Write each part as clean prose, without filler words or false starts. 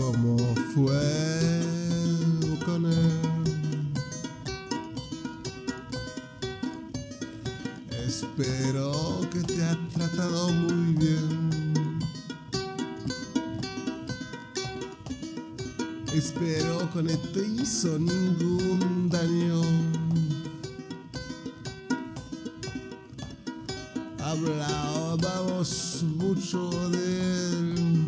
cómo fue con él. Espero que te ha tratado muy bien. Espero que no te hizo ningún daño. Hablábamos mucho de él.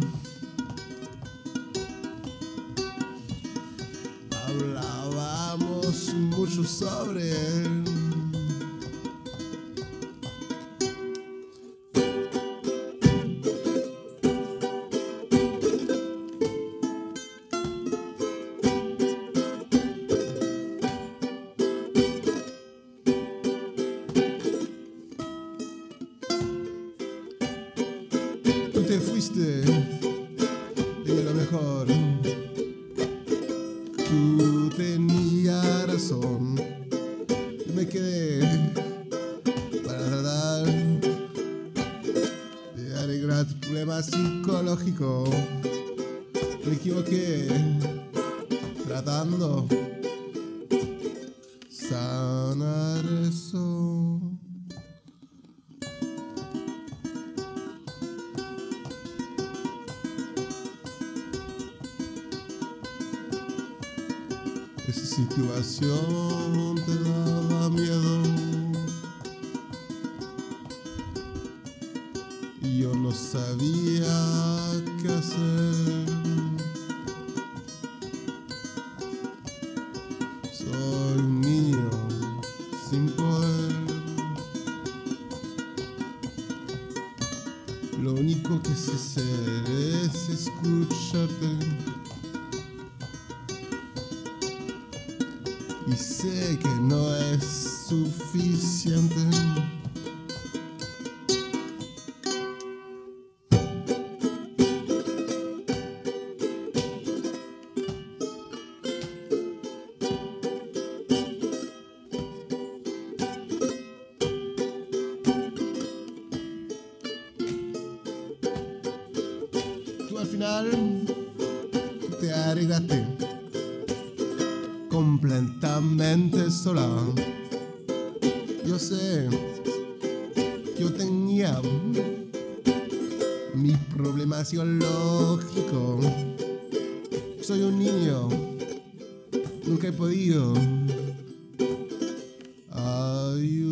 Hablábamos mucho sobre él. Tú te fuiste y a lo mejor tú tenías razón. Yo me quedé para tratar de arreglar tu problema psicológico. Me equivoqué tratando sanar eso. Esa situación te daba miedo y yo no sabía qué hacer. Soy un niño sin poder. Lo único que sé hacer es escucharte. Y sé que no es suficiente. Tú al final te arreglaste completamente sola. Yo sé, yo tenía mi problema psicológico. Soy un niño, nunca he podido ayudar.